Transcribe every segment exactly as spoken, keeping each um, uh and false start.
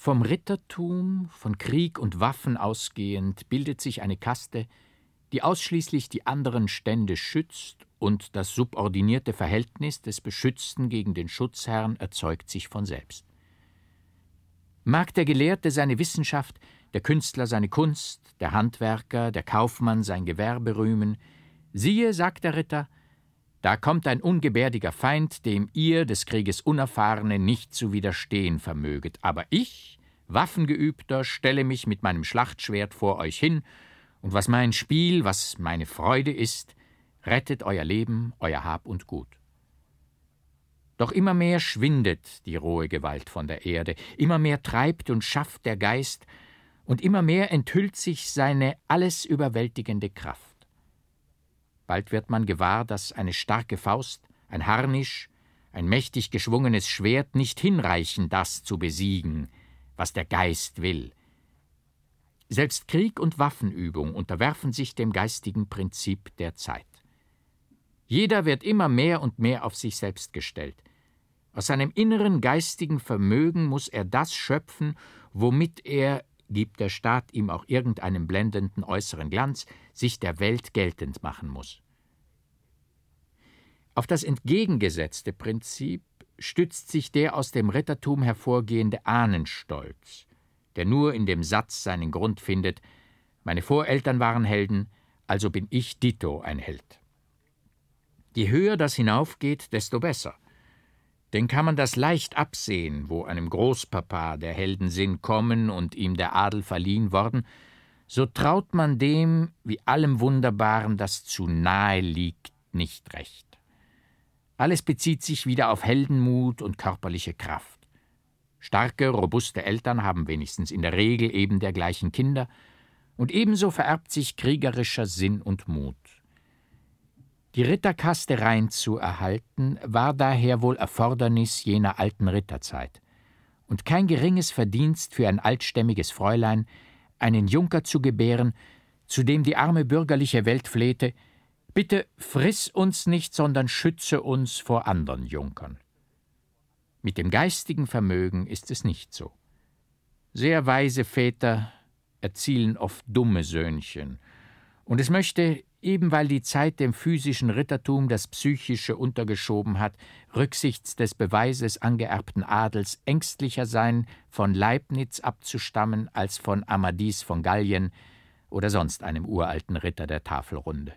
Vom Rittertum, von Krieg und Waffen ausgehend, bildet sich eine Kaste, die ausschließlich die anderen Stände schützt, und das subordinierte Verhältnis des Beschützten gegen den Schutzherrn erzeugt sich von selbst. Mag der Gelehrte seine Wissenschaft, der Künstler seine Kunst, der Handwerker, der Kaufmann sein Gewerbe rühmen, siehe, sagt der Ritter, da kommt ein ungebärdiger Feind, dem ihr, des Krieges Unerfahrene, nicht zu widerstehen vermöget. Aber ich, Waffengeübter, stelle mich mit meinem Schlachtschwert vor euch hin, und was mein Spiel, was meine Freude ist, rettet euer Leben, euer Hab und Gut. Doch immer mehr schwindet die rohe Gewalt von der Erde, immer mehr treibt und schafft der Geist, und immer mehr enthüllt sich seine alles überwältigende Kraft. Bald wird man gewahr, dass eine starke Faust, ein Harnisch, ein mächtig geschwungenes Schwert nicht hinreichen, das zu besiegen, was der Geist will. Selbst Krieg und Waffenübung unterwerfen sich dem geistigen Prinzip der Zeit. Jeder wird immer mehr und mehr auf sich selbst gestellt. Aus seinem inneren geistigen Vermögen muss er das schöpfen, womit er, gibt der Staat ihm auch irgendeinen blendenden äußeren Glanz, sich der Welt geltend machen muss. Auf das entgegengesetzte Prinzip stützt sich der aus dem Rittertum hervorgehende Ahnenstolz, der nur in dem Satz seinen Grund findet: Meine Voreltern waren Helden, also bin ich dito ein Held. Je höher das hinaufgeht, desto besser. Denn kann man das leicht absehen, wo einem Großpapa der Heldensinn kommen und ihm der Adel verliehen worden, so traut man dem, wie allem Wunderbaren, das zu nahe liegt, nicht recht. Alles bezieht sich wieder auf Heldenmut und körperliche Kraft. Starke, robuste Eltern haben wenigstens in der Regel eben dergleichen Kinder, und ebenso vererbt sich kriegerischer Sinn und Mut. Die Ritterkaste rein zu erhalten, war daher wohl Erfordernis jener alten Ritterzeit und kein geringes Verdienst für ein altstämmiges Fräulein, einen Junker zu gebären, zu dem die arme bürgerliche Welt flehte: Bitte friss uns nicht, sondern schütze uns vor andern Junkern. Mit dem geistigen Vermögen ist es nicht so. Sehr weise Väter erzielen oft dumme Söhnchen, und es möchte, eben weil die Zeit dem physischen Rittertum das Psychische untergeschoben hat, rücksichts des Beweises angeerbten Adels ängstlicher sein, von Leibniz abzustammen, als von Amadis von Gallien oder sonst einem uralten Ritter der Tafelrunde.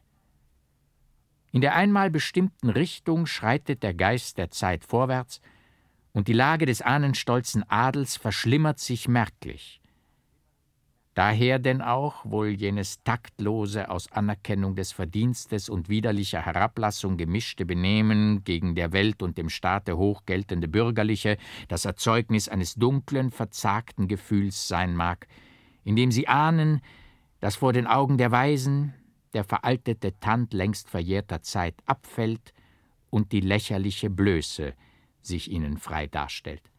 In der einmal bestimmten Richtung schreitet der Geist der Zeit vorwärts, und die Lage des ahnenstolzen Adels verschlimmert sich merklich. Daher denn auch wohl jenes taktlose, aus Anerkennung des Verdienstes und widerlicher Herablassung gemischte Benehmen gegen der Welt und dem Staate hochgeltende Bürgerliche, das Erzeugnis eines dunklen, verzagten Gefühls sein mag, indem sie ahnen, dass vor den Augen der Weisen der veraltete Tand längst verjährter Zeit abfällt und die lächerliche Blöße sich ihnen frei darstellt.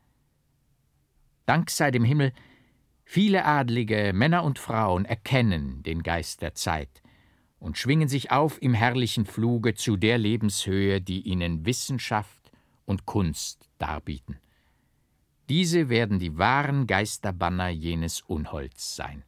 Dank sei dem Himmel, viele Adlige, Männer und Frauen, erkennen den Geist der Zeit und schwingen sich auf im herrlichen Fluge zu der Lebenshöhe, die ihnen Wissenschaft und Kunst darbieten. Diese werden die wahren Geisterbanner jenes Unholds sein.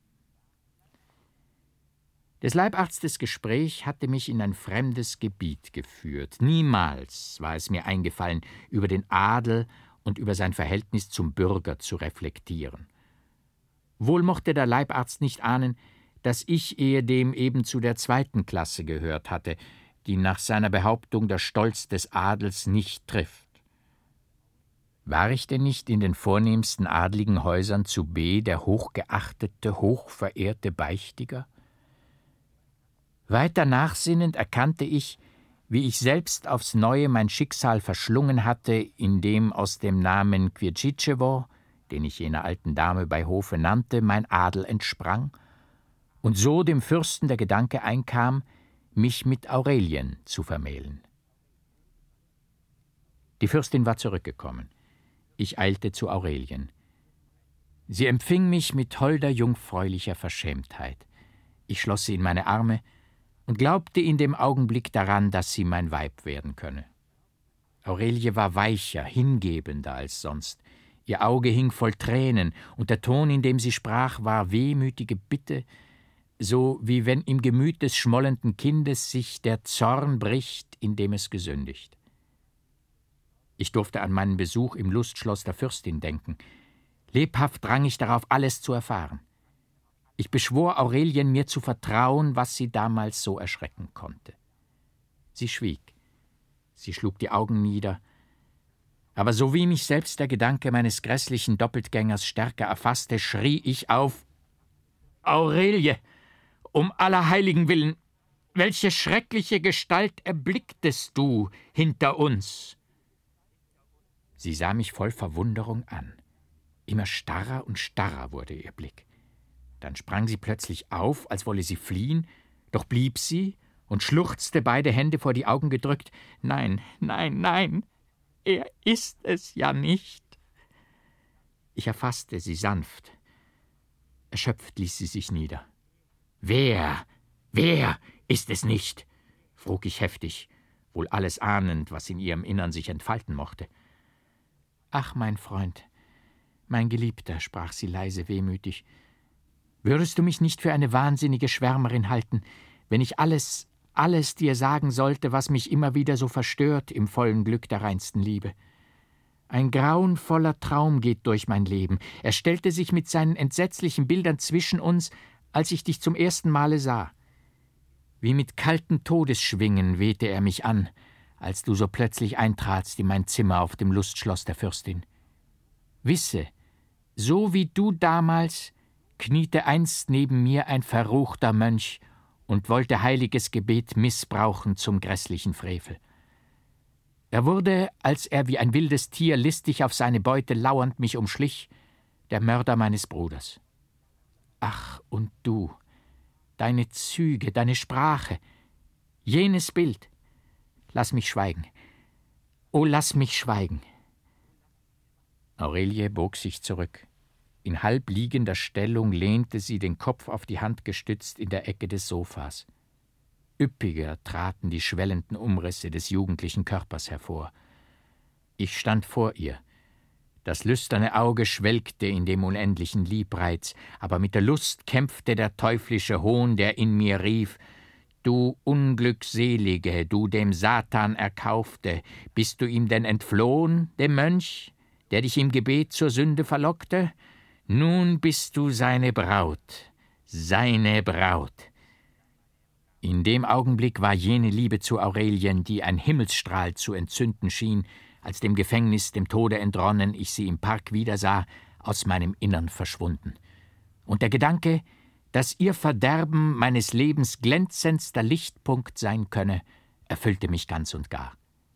Des Leibarztes Gespräch hatte mich in ein fremdes Gebiet geführt. Niemals war es mir eingefallen, über den Adel und über sein Verhältnis zum Bürger zu reflektieren. Wohl mochte der Leibarzt nicht ahnen, dass ich ehedem eben zu der zweiten Klasse gehört hatte, die nach seiner Behauptung der Stolz des Adels nicht trifft. War ich denn nicht in den vornehmsten adligen Häusern zu B der hochgeachtete, hochverehrte Beichtiger? Weiter nachsinnend erkannte ich, wie ich selbst aufs Neue mein Schicksal verschlungen hatte, indem aus dem Namen Kwiecziczewo, den ich jener alten Dame bei Hofe nannte, mein Adel entsprang, und so dem Fürsten der Gedanke einkam, mich mit Aurelien zu vermählen. Die Fürstin war zurückgekommen. Ich eilte zu Aurelien. Sie empfing mich mit holder, jungfräulicher Verschämtheit. Ich schloss sie in meine Arme und glaubte in dem Augenblick daran, dass sie mein Weib werden könne. Aurelie war weicher, hingebender als sonst. Ihr Auge hing voll Tränen, und der Ton, in dem sie sprach, war wehmütige Bitte, so wie wenn im Gemüt des schmollenden Kindes sich der Zorn bricht, indem es gesündigt. Ich durfte an meinen Besuch im Lustschloss der Fürstin denken. Lebhaft drang ich darauf, alles zu erfahren. Ich beschwor Aurelien, mir zu vertrauen, was sie damals so erschrecken konnte. Sie schwieg. Sie schlug die Augen nieder. Aber so wie mich selbst der Gedanke meines grässlichen Doppeltgängers stärker erfasste, schrie ich auf: »Aurelie, um aller Heiligen willen, welche schreckliche Gestalt erblicktest du hinter uns?« Sie sah mich voll Verwunderung an. Immer starrer und starrer wurde ihr Blick. Dann sprang sie plötzlich auf, als wolle sie fliehen, doch blieb sie und schluchzte, beide Hände vor die Augen gedrückt: »Nein, nein, nein, er ist es ja nicht.« Ich erfasste sie sanft. Erschöpft ließ sie sich nieder. »Wer, wer ist es nicht?« frug ich heftig, wohl alles ahnend, was in ihrem Innern sich entfalten mochte. »Ach, mein Freund, mein Geliebter«, sprach sie leise wehmütig, »würdest du mich nicht für eine wahnsinnige Schwärmerin halten, wenn ich alles, alles dir sagen sollte, was mich immer wieder so verstört im vollen Glück der reinsten Liebe? Ein grauenvoller Traum geht durch mein Leben. Er stellte sich mit seinen entsetzlichen Bildern zwischen uns, als ich dich zum ersten Male sah. Wie mit kalten Todesschwingen wehte er mich an, als du so plötzlich eintratst in mein Zimmer auf dem Lustschloss der Fürstin. Wisse, so wie du damals, kniete einst neben mir ein verruchter Mönch und wollte heiliges Gebet missbrauchen zum grässlichen Frevel. Er wurde, als er wie ein wildes Tier listig auf seine Beute lauernd mich umschlich, der Mörder meines Bruders. Ach, und du, deine Züge, deine Sprache, jenes Bild. Lass mich schweigen. Oh, lass mich schweigen.« Aurelie bog sich zurück. In halb liegender Stellung lehnte sie, den Kopf auf die Hand gestützt, in der Ecke des Sofas. Üppiger traten die schwellenden Umrisse des jugendlichen Körpers hervor. Ich stand vor ihr. Das lüsterne Auge schwelgte in dem unendlichen Liebreiz, aber mit der Lust kämpfte der teuflische Hohn, der in mir rief: »Du Unglückselige, du dem Satan Erkaufte, bist du ihm denn entflohen, dem Mönch, der dich im Gebet zur Sünde verlockte? Nun bist du seine Braut, seine Braut.« In dem Augenblick war jene Liebe zu Aurelien, die ein Himmelsstrahl zu entzünden schien, als dem Gefängnis, dem Tode entronnen, ich sie im Park wiedersah, aus meinem Innern verschwunden. Und der Gedanke, dass ihr Verderben meines Lebens glänzendster Lichtpunkt sein könne, erfüllte mich ganz und gar.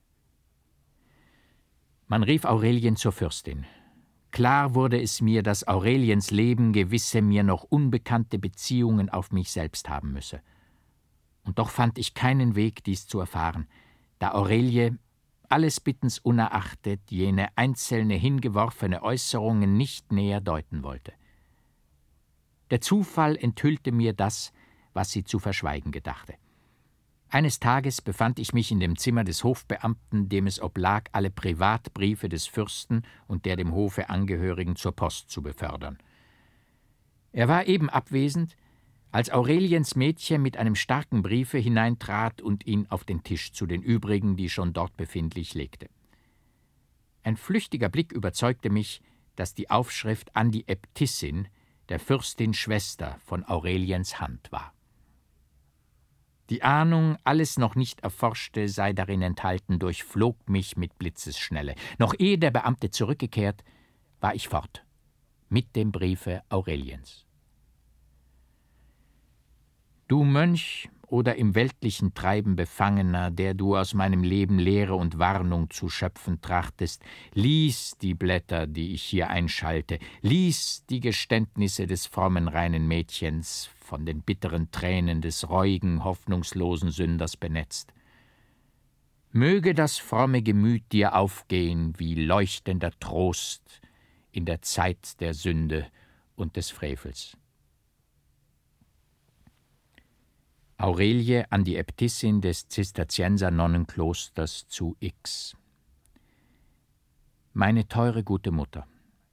Man rief Aurelien zur Fürstin. Klar wurde es mir, dass Aureliens Leben gewisse mir noch unbekannte Beziehungen auf mich selbst haben müsse. Und doch fand ich keinen Weg, dies zu erfahren, da Aurelie, alles Bittens unerachtet, jene einzelne hingeworfene Äußerungen nicht näher deuten wollte. Der Zufall enthüllte mir das, was sie zu verschweigen gedachte. Eines Tages befand ich mich in dem Zimmer des Hofbeamten, dem es oblag, alle Privatbriefe des Fürsten und der dem Hofe Angehörigen zur Post zu befördern. Er war eben abwesend, als Aureliens Mädchen mit einem starken Briefe hineintrat und ihn auf den Tisch zu den übrigen, die schon dort befindlich, legte. Ein flüchtiger Blick überzeugte mich, dass die Aufschrift an die Äbtissin, der Fürstin Schwester, von Aureliens Hand war. Die Ahnung, alles noch nicht Erforschte sei darin enthalten, durchflog mich mit Blitzesschnelle. Noch ehe der Beamte zurückgekehrt, war ich fort, mit dem Briefe Aureliens. Du Mönch oder im weltlichen Treiben Befangener, der du aus meinem Leben Lehre und Warnung zu schöpfen trachtest, lies die Blätter, die ich hier einschalte, lies die Geständnisse des frommen, reinen Mädchens, von den bitteren Tränen des reuigen, hoffnungslosen Sünders benetzt. Möge das fromme Gemüt dir aufgehen wie leuchtender Trost in der Zeit der Sünde und des Frevels. Aurelie an die Äbtissin des Zisterzienser-Nonnenklosters zu X. Meine teure gute Mutter,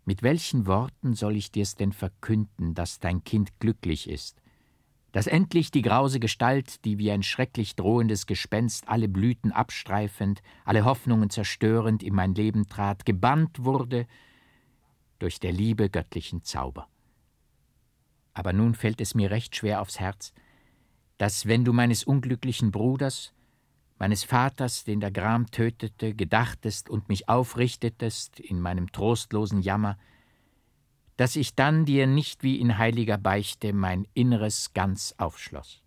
Mit welchen Worten soll ich dir's denn verkünden, dass dein Kind glücklich ist, dass endlich die grause Gestalt, die wie ein schrecklich drohendes Gespenst alle Blüten abstreifend, alle Hoffnungen zerstörend in mein Leben trat, gebannt wurde durch der Liebe göttlichen Zauber. Aber nun fällt es mir recht schwer aufs Herz, dass, wenn du meines unglücklichen Bruders, meines Vaters, den der Gram tötete, gedachtest und mich aufrichtetest in meinem trostlosen Jammer, dass ich dann dir nicht wie in heiliger Beichte mein Inneres ganz aufschloss.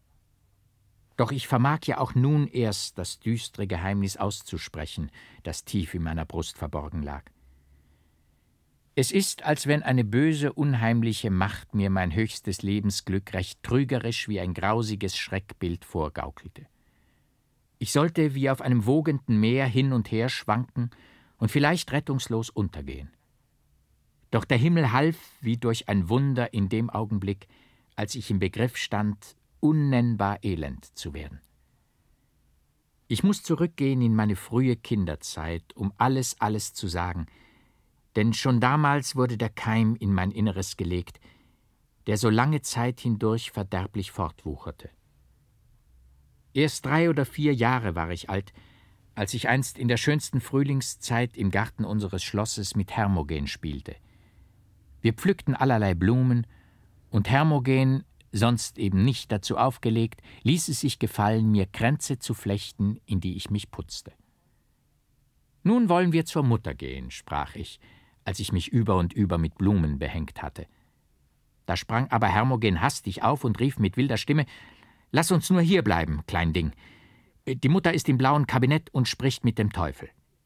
Doch ich vermag ja auch nun erst das düstere Geheimnis auszusprechen, das tief in meiner Brust verborgen lag. Es ist, als wenn eine böse, unheimliche Macht mir mein höchstes Lebensglück recht trügerisch wie ein grausiges Schreckbild vorgaukelte. Ich sollte wie auf einem wogenden Meer hin und her schwanken und vielleicht rettungslos untergehen. Doch der Himmel half wie durch ein Wunder in dem Augenblick, als ich im Begriff stand, unnennbar elend zu werden. Ich muß zurückgehen in meine frühe Kinderzeit, um alles, alles zu sagen, denn schon damals wurde der Keim in mein Inneres gelegt, der so lange Zeit hindurch verderblich fortwucherte. Erst drei oder vier Jahre war ich alt, als ich einst in der schönsten Frühlingszeit im Garten unseres Schlosses mit Hermogen spielte. Wir pflückten allerlei Blumen, und Hermogen, sonst eben nicht dazu aufgelegt, ließ es sich gefallen, mir Kränze zu flechten, in die ich mich putzte. »Nun wollen wir zur Mutter gehen«, sprach ich, als ich mich über und über mit Blumen behängt hatte. Da sprang aber Hermogen hastig auf und rief mit wilder Stimme: »Lass uns nur hier bleiben, klein Ding. Die Mutter ist im blauen Kabinett und spricht mit dem Teufel.«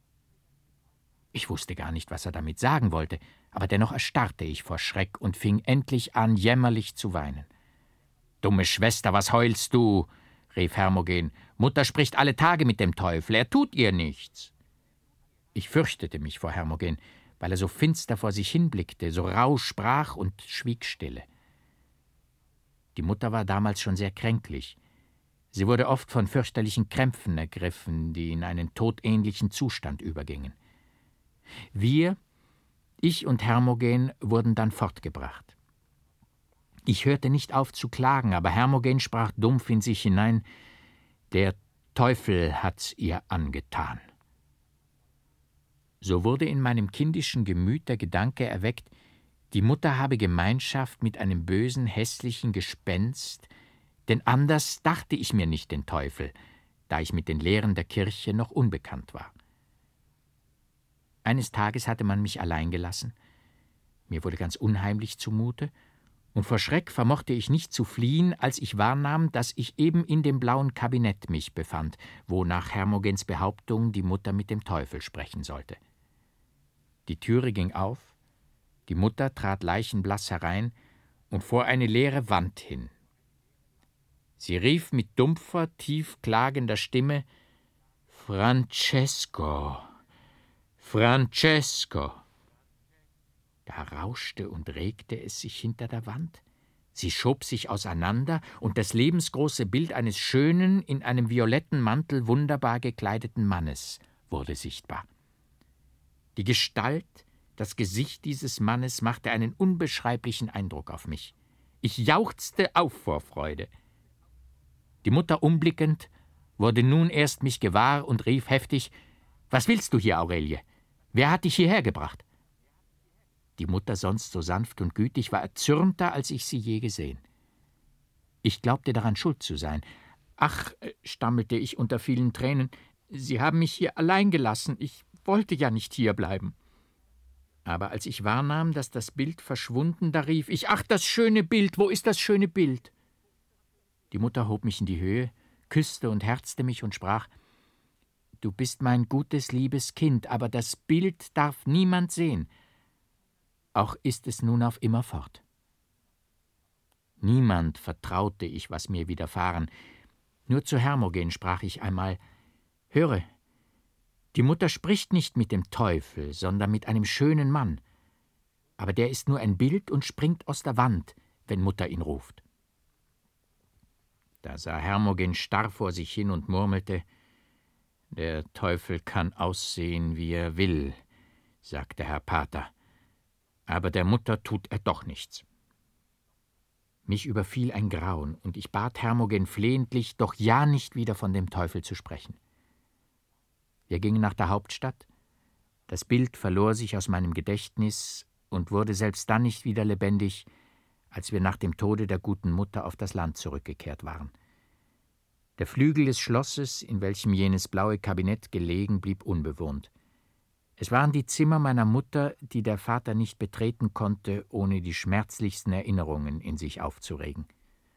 Ich wusste gar nicht, was er damit sagen wollte, aber dennoch erstarrte ich vor Schreck und fing endlich an, jämmerlich zu weinen. »Dumme Schwester, was heulst du?« rief Hermogen. »Mutter spricht alle Tage mit dem Teufel, er tut ihr nichts.« Ich fürchtete mich vor Hermogen, weil er so finster vor sich hinblickte, so rauh sprach und schwieg stille. Die Mutter war damals schon sehr kränklich. Sie wurde oft von fürchterlichen Krämpfen ergriffen, die in einen todähnlichen Zustand übergingen. Wir, ich und Hermogen, wurden dann fortgebracht. Ich hörte nicht auf zu klagen, aber Hermogen sprach dumpf in sich hinein: »Der Teufel hat's ihr angetan.« So wurde in meinem kindischen Gemüt der Gedanke erweckt, die Mutter habe Gemeinschaft mit einem bösen, hässlichen Gespenst, denn anders dachte ich mir nicht den Teufel, da ich mit den Lehren der Kirche noch unbekannt war. Eines Tages hatte man mich allein gelassen. Mir wurde ganz unheimlich zumute, und vor Schreck vermochte ich nicht zu fliehen, als ich wahrnahm, dass ich eben in dem blauen Kabinett mich befand, wo nach Hermogens Behauptung die Mutter mit dem Teufel sprechen sollte. Die Türe ging auf, die Mutter trat leichenblass herein und vor eine leere Wand hin. Sie rief mit dumpfer, tief klagender Stimme: »Francesco, Francesco!« Da rauschte und regte es sich hinter der Wand. Sie schob sich auseinander, und das lebensgroße Bild eines schönen, in einem violetten Mantel wunderbar gekleideten Mannes wurde sichtbar. Die Gestalt, das Gesicht dieses Mannes machte einen unbeschreiblichen Eindruck auf mich. Ich jauchzte auf vor Freude. Die Mutter, umblickend, wurde nun erst mich gewahr und rief heftig: »Was willst du hier, Aurelie? Wer hat dich hierher gebracht?« Die Mutter, sonst so sanft und gütig, war erzürnter, als ich sie je gesehen. Ich glaubte daran schuld zu sein. »Ach«, stammelte ich unter vielen Tränen, »Sie haben mich hier allein gelassen. Ich wollte ja nicht hierbleiben.« Aber als ich wahrnahm, dass das Bild verschwunden, da rief ich: »Ach, das schöne Bild, wo ist das schöne Bild?« Die Mutter hob mich in die Höhe, küsste und herzte mich und sprach: »Du bist mein gutes, liebes Kind, aber das Bild darf niemand sehen. Auch ist es nun auf immer fort.« Niemand vertraute ich, was mir widerfahren. Nur zu Hermogen sprach ich einmal: »Höre, die Mutter spricht nicht mit dem Teufel, sondern mit einem schönen Mann. Aber der ist nur ein Bild und springt aus der Wand, wenn Mutter ihn ruft.« Da sah Hermogen starr vor sich hin und murmelte: »Der Teufel kann aussehen, wie er will«, sagte Herr Pater, Aber der Mutter tut er doch nichts. Mich überfiel ein Grauen, und ich bat Hermogen flehentlich, doch ja nicht wieder von dem Teufel zu sprechen. Wir gingen nach der Hauptstadt. Das Bild verlor sich aus meinem Gedächtnis und wurde selbst dann nicht wieder lebendig, als wir nach dem Tode der guten Mutter auf das Land zurückgekehrt waren. Der Flügel des Schlosses, in welchem jenes blaue Kabinett gelegen, blieb unbewohnt. Es waren die Zimmer meiner Mutter, die der Vater nicht betreten konnte, ohne die schmerzlichsten Erinnerungen in sich aufzuregen.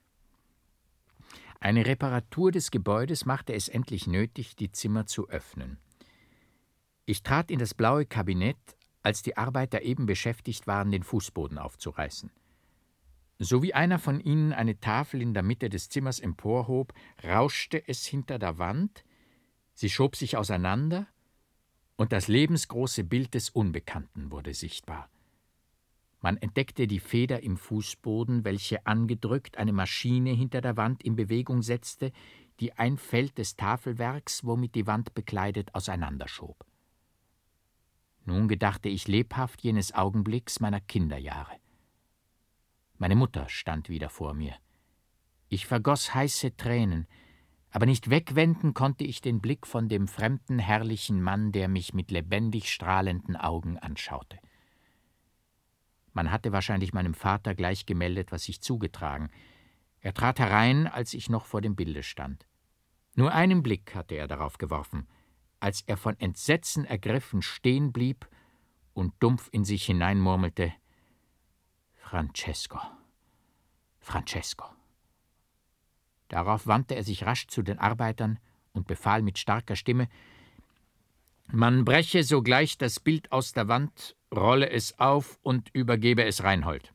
Eine Reparatur des Gebäudes machte es endlich nötig, die Zimmer zu öffnen. Ich trat in das blaue Kabinett, als die Arbeiter eben beschäftigt waren, den Fußboden aufzureißen. So wie einer von ihnen eine Tafel in der Mitte des Zimmers emporhob, rauschte es hinter der Wand, sie schob sich auseinander, und das lebensgroße Bild des Unbekannten wurde sichtbar. Man entdeckte die Feder im Fußboden, welche angedrückt eine Maschine hinter der Wand in Bewegung setzte, die ein Feld des Tafelwerks, womit die Wand bekleidet, auseinanderschob. Nun gedachte ich lebhaft jenes Augenblicks meiner Kinderjahre. Meine Mutter stand wieder vor mir. Ich vergoss heiße Tränen, aber nicht wegwenden konnte ich den Blick von dem fremden, herrlichen Mann, der mich mit lebendig strahlenden Augen anschaute. Man hatte wahrscheinlich meinem Vater gleich gemeldet, was sich zugetragen. Er trat herein, als ich noch vor dem Bilde stand. Nur einen Blick hatte er darauf geworfen, als er von Entsetzen ergriffen stehen blieb und dumpf in sich hineinmurmelte: »Francesco, Francesco.« Darauf wandte er sich rasch zu den Arbeitern und befahl mit starker Stimme: »Man breche sogleich das Bild aus der Wand, rolle es auf und übergebe es Reinhold.«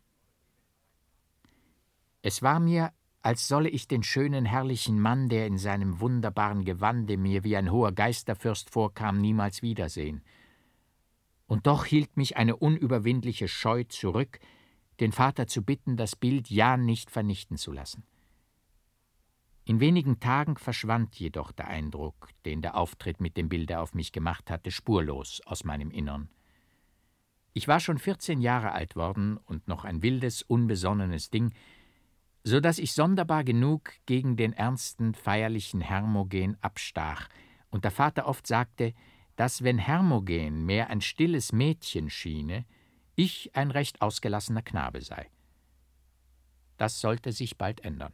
Es war mir, als solle ich den schönen, herrlichen Mann, der in seinem wunderbaren Gewande mir wie ein hoher Geisterfürst vorkam, niemals wiedersehen. Und doch hielt mich eine unüberwindliche Scheu zurück, den Vater zu bitten, das Bild ja nicht vernichten zu lassen. In wenigen Tagen verschwand jedoch der Eindruck, den der Auftritt mit dem Bilde auf mich gemacht hatte, spurlos aus meinem Innern. Ich war schon vierzehn Jahre alt worden und noch ein wildes, unbesonnenes Ding, so dass ich sonderbar genug gegen den ernsten, feierlichen Hermogen abstach und der Vater oft sagte, dass, wenn Hermogen mehr ein stilles Mädchen schiene, ich ein recht ausgelassener Knabe sei. Das sollte sich bald ändern.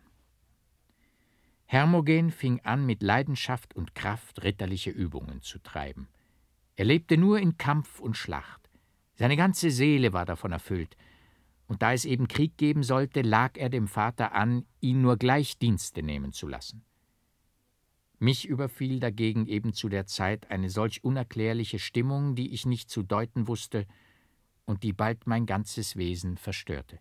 Hermogen fing an, mit Leidenschaft und Kraft ritterliche Übungen zu treiben. Er lebte nur in Kampf und Schlacht. Seine ganze Seele war davon erfüllt, und da es eben Krieg geben sollte, lag er dem Vater an, ihn nur gleich Dienste nehmen zu lassen. Mich überfiel dagegen eben zu der Zeit eine solch unerklärliche Stimmung, die ich nicht zu deuten wusste und die bald mein ganzes Wesen verstörte.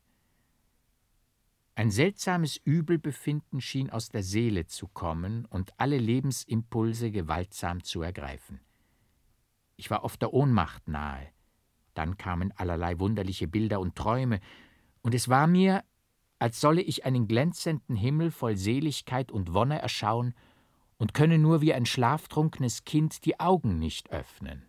Ein seltsames Übelbefinden schien aus der Seele zu kommen und alle Lebensimpulse gewaltsam zu ergreifen. Ich war oft der Ohnmacht nahe. Dann kamen allerlei wunderliche Bilder und Träume, und es war mir, als solle ich einen glänzenden Himmel voll Seligkeit und Wonne erschauen und könne nur wie ein schlaftrunkenes Kind die Augen nicht öffnen.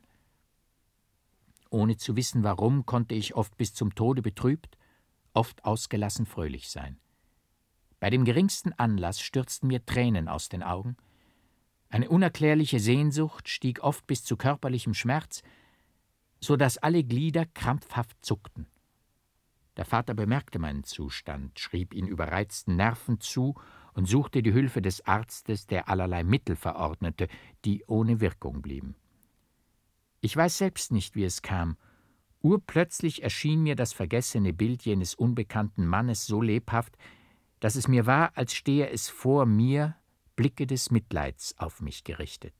Ohne zu wissen warum, konnte ich oft bis zum Tode betrübt, oft ausgelassen fröhlich sein. Bei dem geringsten Anlass stürzten mir Tränen aus den Augen. Eine unerklärliche Sehnsucht stieg oft bis zu körperlichem Schmerz, so dass alle Glieder krampfhaft zuckten. Der Vater bemerkte meinen Zustand, schrieb ihn überreizten Nerven zu und suchte die Hilfe des Arztes, der allerlei Mittel verordnete, die ohne Wirkung blieben. Ich weiß selbst nicht, wie es kam. Urplötzlich erschien mir das vergessene Bild jenes unbekannten Mannes so lebhaft, dass es mir war, als stehe es vor mir, Blicke des Mitleids auf mich gerichtet.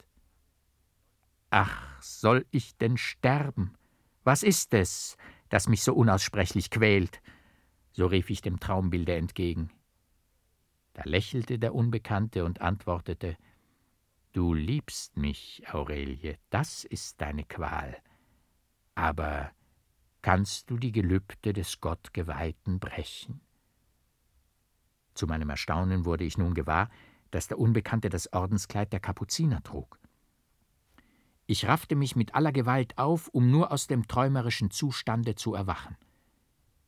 »Ach, soll ich denn sterben? Was ist es, das mich so unaussprechlich quält?« So rief ich dem Traumbilde entgegen. Da lächelte der Unbekannte und antwortete: »Du liebst mich, Aurelie, das ist deine Qual. Aber kannst du die Gelübde des Gottgeweihten brechen?« Zu meinem Erstaunen wurde ich nun gewahr, dass der Unbekannte das Ordenskleid der Kapuziner trug. Ich raffte mich mit aller Gewalt auf, um nur aus dem träumerischen Zustande zu erwachen.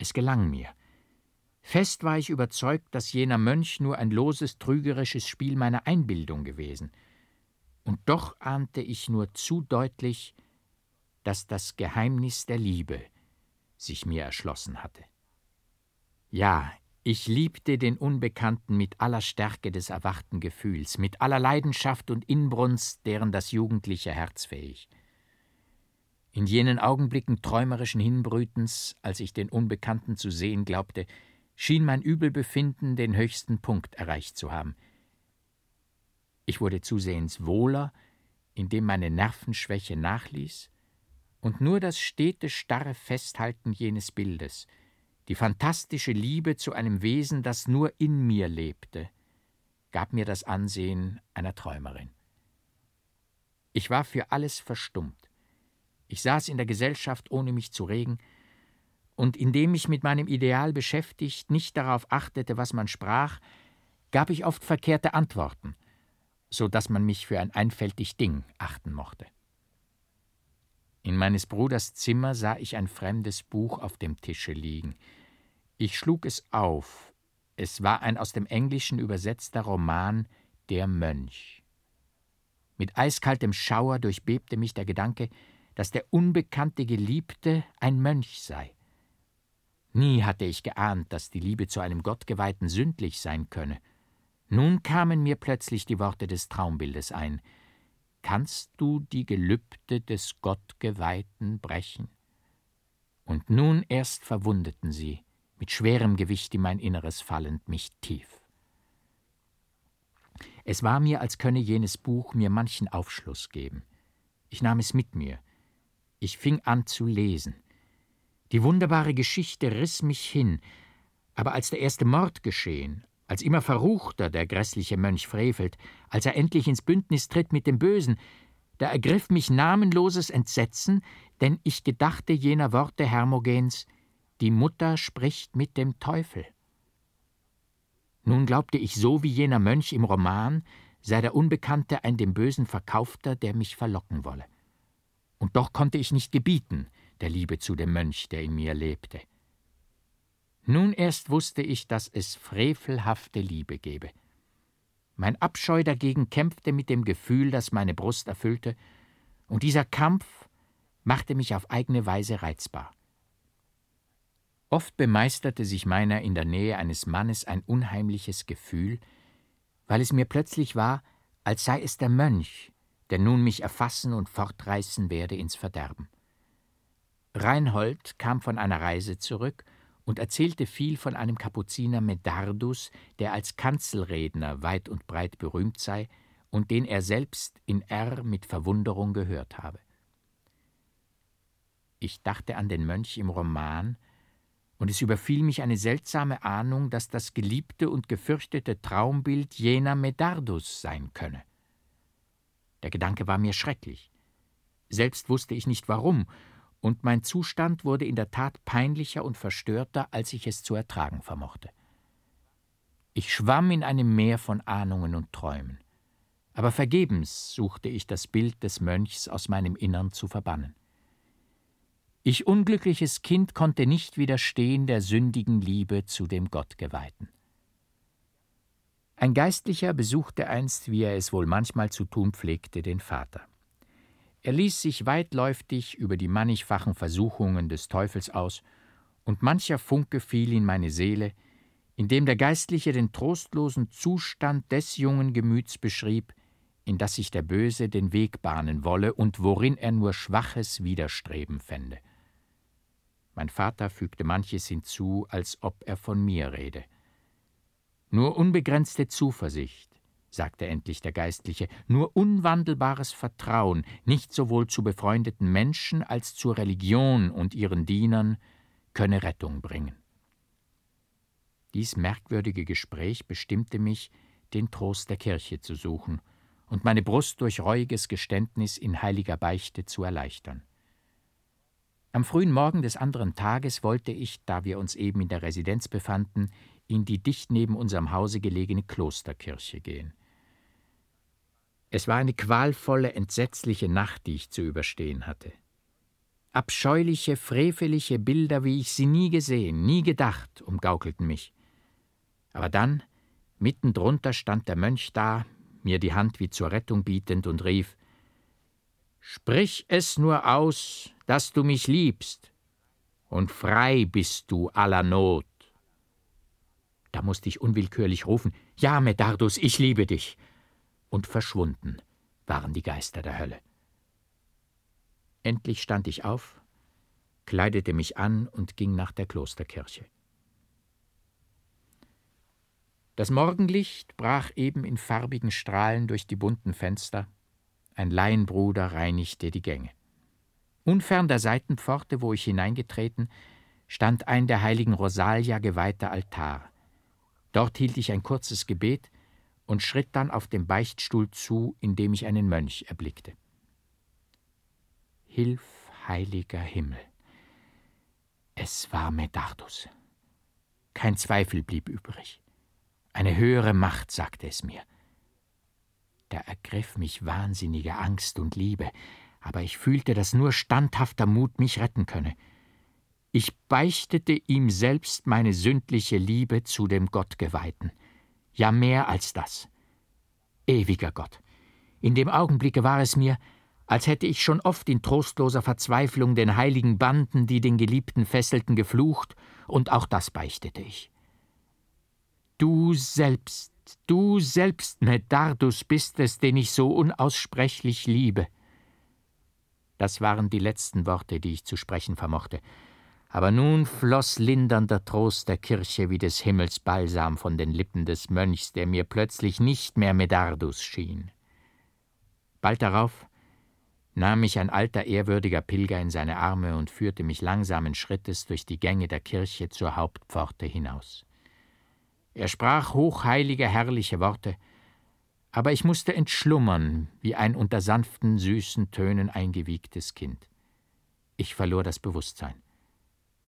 Es gelang mir. Fest war ich überzeugt, dass jener Mönch nur ein loses, trügerisches Spiel meiner Einbildung gewesen. Und doch ahnte ich nur zu deutlich, dass das Geheimnis der Liebe sich mir erschlossen hatte. Ja, ich liebte den Unbekannten mit aller Stärke des erwachten Gefühls, mit aller Leidenschaft und Inbrunst, deren das jugendliche Herz fähig. In jenen Augenblicken träumerischen Hinbrütens, als ich den Unbekannten zu sehen glaubte, schien mein Übelbefinden den höchsten Punkt erreicht zu haben. Ich wurde zusehends wohler, indem meine Nervenschwäche nachließ, und nur das stete, starre Festhalten jenes Bildes, die fantastische Liebe zu einem Wesen, das nur in mir lebte, gab mir das Ansehen einer Träumerin. Ich war für alles verstummt. Ich saß in der Gesellschaft, ohne mich zu regen, und indem ich mit meinem Ideal beschäftigt nicht darauf achtete, was man sprach, gab ich oft verkehrte Antworten, so dass man mich für ein einfältig Ding achten mochte. In meines Bruders Zimmer sah ich ein fremdes Buch auf dem Tische liegen. Ich schlug es auf. Es war ein aus dem Englischen übersetzter Roman, »Der Mönch«. Mit eiskaltem Schauer durchbebte mich der Gedanke, dass der unbekannte Geliebte ein Mönch sei. Nie hatte ich geahnt, dass die Liebe zu einem Gottgeweihten sündlich sein könne. Nun kamen mir plötzlich die Worte des Traumbildes ein: »Kannst du die Gelübde des Gottgeweihten brechen?« Und nun erst verwundeten sie, mit schwerem Gewicht in mein Inneres fallend, mich tief. Es war mir, als könne jenes Buch mir manchen Aufschluss geben. Ich nahm es mit mir. Ich fing an zu lesen. Die wunderbare Geschichte riss mich hin, aber als der erste Mord geschehen, als immer verruchter der grässliche Mönch frevelt, als er endlich ins Bündnis tritt mit dem Bösen, da ergriff mich namenloses Entsetzen, denn ich gedachte jener Worte Hermogens: Die Mutter spricht mit dem Teufel. Nun glaubte ich, so wie jener Mönch im Roman, sei der Unbekannte ein dem Bösen Verkaufter, der mich verlocken wolle. Und doch konnte ich nicht gebieten, der Liebe zu dem Mönch, der in mir lebte. Nun erst wusste ich, dass es frevelhafte Liebe gebe. Mein Abscheu dagegen kämpfte mit dem Gefühl, das meine Brust erfüllte, und dieser Kampf machte mich auf eigene Weise reizbar. Oft bemeisterte sich meiner in der Nähe eines Mannes ein unheimliches Gefühl, weil es mir plötzlich war, als sei es der Mönch, der nun mich erfassen und fortreißen werde ins Verderben. Reinhold kam von einer Reise zurück und erzählte viel von einem Kapuziner Medardus, der als Kanzelredner weit und breit berühmt sei und den er selbst in R mit Verwunderung gehört habe. Ich dachte an den Mönch im Roman, und es überfiel mich eine seltsame Ahnung, dass das geliebte und gefürchtete Traumbild jener Medardus sein könne. Der Gedanke war mir schrecklich. Selbst wusste ich nicht warum, und mein Zustand wurde in der Tat peinlicher und verstörter, als ich es zu ertragen vermochte. Ich schwamm in einem Meer von Ahnungen und Träumen, aber vergebens suchte ich das Bild des Mönchs aus meinem Innern zu verbannen. Ich unglückliches Kind konnte nicht widerstehen der sündigen Liebe zu dem Gottgeweihten. Ein Geistlicher besuchte einst, wie er es wohl manchmal zu tun pflegte, den Vater. Er ließ sich weitläuftig über die mannigfachen Versuchungen des Teufels aus, und mancher Funke fiel in meine Seele, indem der Geistliche den trostlosen Zustand des jungen Gemüts beschrieb, in das sich der Böse den Weg bahnen wolle und worin er nur schwaches Widerstreben fände. Mein Vater fügte manches hinzu, als ob er von mir rede. Nur unbegrenzte Zuversicht, sagte endlich der Geistliche, nur unwandelbares Vertrauen, nicht sowohl zu befreundeten Menschen als zur Religion und ihren Dienern, könne Rettung bringen. Dies merkwürdige Gespräch bestimmte mich, den Trost der Kirche zu suchen und meine Brust durch reuiges Geständnis in heiliger Beichte zu erleichtern. Am frühen Morgen des anderen Tages wollte ich, da wir uns eben in der Residenz befanden, in die dicht neben unserem Hause gelegene Klosterkirche gehen. Es war eine qualvolle, entsetzliche Nacht, die ich zu überstehen hatte. Abscheuliche, freveliche Bilder, wie ich sie nie gesehen, nie gedacht, umgaukelten mich. Aber dann, mitten drunter, stand der Mönch da, mir die Hand wie zur Rettung bietend und rief: »Sprich es nur aus, dass du mich liebst, und frei bist du aller Not.« Da musste ich unwillkürlich rufen: »Ja, Medardus, ich liebe dich!« Und verschwunden waren die Geister der Hölle. Endlich stand ich auf, kleidete mich an und ging nach der Klosterkirche. Das Morgenlicht brach eben in farbigen Strahlen durch die bunten Fenster. Ein Laienbruder reinigte die Gänge. Unfern der Seitenpforte, wo ich hineingetreten, stand ein der heiligen Rosalia geweihter Altar. Dort hielt ich ein kurzes Gebet und schritt dann auf dem Beichtstuhl zu, in dem ich einen Mönch erblickte. Hilf, heiliger Himmel! Es war Medardus. Kein Zweifel blieb übrig. Eine höhere Macht sagte es mir. Da ergriff mich wahnsinnige Angst und Liebe, aber ich fühlte, dass nur standhafter Mut mich retten könne. Ich beichtete ihm selbst meine sündliche Liebe zu dem Gottgeweihten. Ja, mehr als das. Ewiger Gott, in dem Augenblicke war es mir, als hätte ich schon oft in trostloser Verzweiflung den heiligen Banden, die den Geliebten fesselten, geflucht, und auch das beichtete ich. Du selbst, du selbst, Medardus, bist es, den ich so unaussprechlich liebe. Das waren die letzten Worte, die ich zu sprechen vermochte. Aber nun floss lindernder Trost der Kirche wie des Himmels Balsam von den Lippen des Mönchs, der mir plötzlich nicht mehr Medardus schien. Bald darauf nahm mich ein alter, ehrwürdiger Pilger in seine Arme und führte mich langsamen Schrittes durch die Gänge der Kirche zur Hauptpforte hinaus. Er sprach hochheilige, herrliche Worte, aber ich musste entschlummern, wie ein unter sanften, süßen Tönen eingewiegtes Kind. Ich verlor das Bewusstsein.